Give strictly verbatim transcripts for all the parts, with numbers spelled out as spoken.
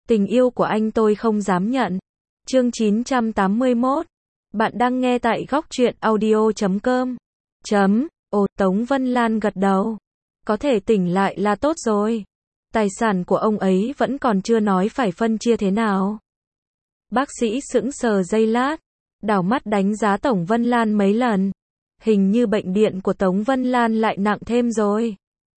Tình yêu của anh tôi không dám nhận. Chương chín trăm tám mươi mốt. Bạn đang nghe tại góc truyện audio chấm com. Chấm. Ồ, Tống Vân Lan gật đầu. Có thể tỉnh lại là tốt rồi. Tài sản của ông ấy vẫn còn chưa nói phải phân chia thế nào. Bác sĩ sững sờ giây lát, đảo mắt đánh giá Tống Vân Lan mấy lần. Hình như bệnh điện của Tống Vân Lan lại nặng thêm rồi.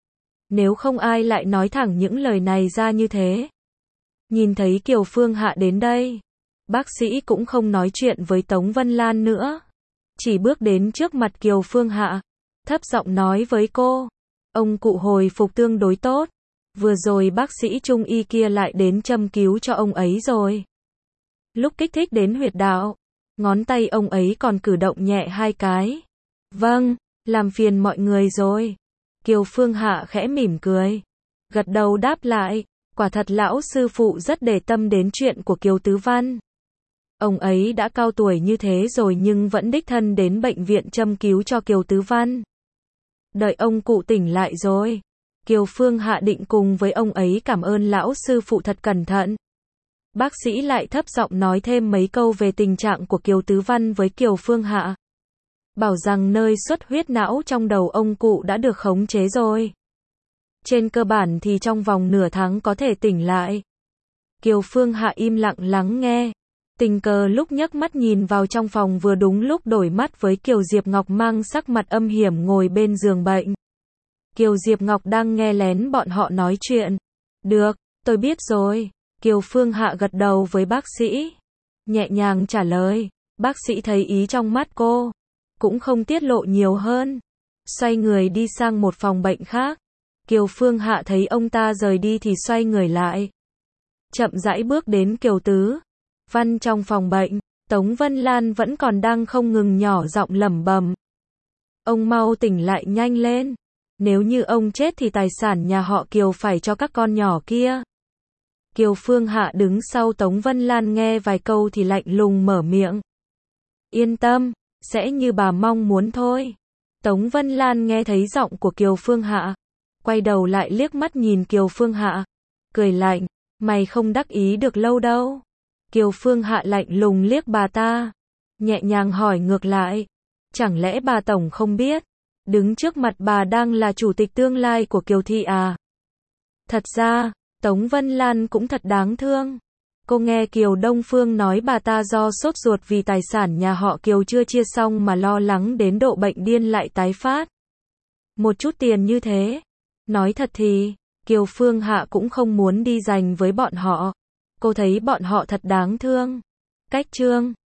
Nếu không ai lại nói thẳng những lời này ra như thế. Nhìn thấy Kiều Phương Hạ đến đây, bác sĩ cũng không nói chuyện với Tống Vân Lan nữa. Chỉ bước đến trước mặt Kiều Phương Hạ, thấp giọng nói với cô. Ông cụ hồi phục tương đối tốt. Vừa rồi bác sĩ trung y kia lại đến châm cứu cho ông ấy rồi. Lúc kích thích đến huyệt đạo, ngón tay ông ấy còn cử động nhẹ hai cái. Vâng, làm phiền mọi người rồi. Kiều Phương Hạ khẽ mỉm cười, gật đầu đáp lại. Quả thật lão sư phụ rất để tâm đến chuyện của Kiều Tứ Văn. Ông ấy đã cao tuổi như thế rồi nhưng vẫn đích thân đến bệnh viện châm cứu cho Kiều Tứ Văn. Đợi ông cụ tỉnh lại rồi, Kiều Phương Hạ định cùng với ông ấy cảm ơn lão sư phụ thật cẩn thận. Bác sĩ lại thấp giọng nói thêm mấy câu về tình trạng của Kiều Tứ Văn với Kiều Phương Hạ. Bảo rằng nơi xuất huyết não trong đầu ông cụ đã được khống chế rồi. Trên cơ bản thì trong vòng nửa tháng có thể tỉnh lại. Kiều Phương Hạ im lặng lắng nghe. Tình cờ lúc nhấc mắt nhìn vào trong phòng vừa đúng lúc đổi mắt với Kiều Diệp Ngọc mang sắc mặt âm hiểm ngồi bên giường bệnh. Kiều Diệp Ngọc đang nghe lén bọn họ nói chuyện. Được, tôi biết rồi. Kiều Phương Hạ gật đầu với bác sĩ. Nhẹ nhàng trả lời. Bác sĩ thấy ý trong mắt cô. Cũng không tiết lộ nhiều hơn. Xoay người đi sang một phòng bệnh khác. Kiều Phương Hạ thấy ông ta rời đi thì xoay người lại. Chậm rãi bước đến Kiều Tứ Văn trong phòng bệnh. Tống Vân Lan vẫn còn đang không ngừng nhỏ giọng lẩm bẩm. Ông mau tỉnh lại nhanh lên. Nếu như ông chết thì tài sản nhà họ Kiều phải cho các con nhỏ kia. Kiều Phương Hạ đứng sau Tống Vân Lan nghe vài câu thì lạnh lùng mở miệng. Yên tâm, sẽ như bà mong muốn thôi. Tống Vân Lan nghe thấy giọng của Kiều Phương Hạ, quay đầu lại liếc mắt nhìn Kiều Phương Hạ, cười lạnh, mày không đắc ý được lâu đâu. Kiều Phương Hạ lạnh lùng liếc bà ta, nhẹ nhàng hỏi ngược lại, chẳng lẽ bà tổng không biết, đứng trước mặt bà đang là chủ tịch tương lai của Kiều thị à? Thật ra, Tống Vân Lan cũng thật đáng thương. Cô nghe Kiều Đông Phương nói bà ta do sốt ruột vì tài sản nhà họ Kiều chưa chia xong mà lo lắng đến độ bệnh điên lại tái phát. Một chút tiền như thế. Nói thật thì, Kiều Phương Hạ cũng không muốn đi giành với bọn họ. Cô thấy bọn họ thật đáng thương. Cách chương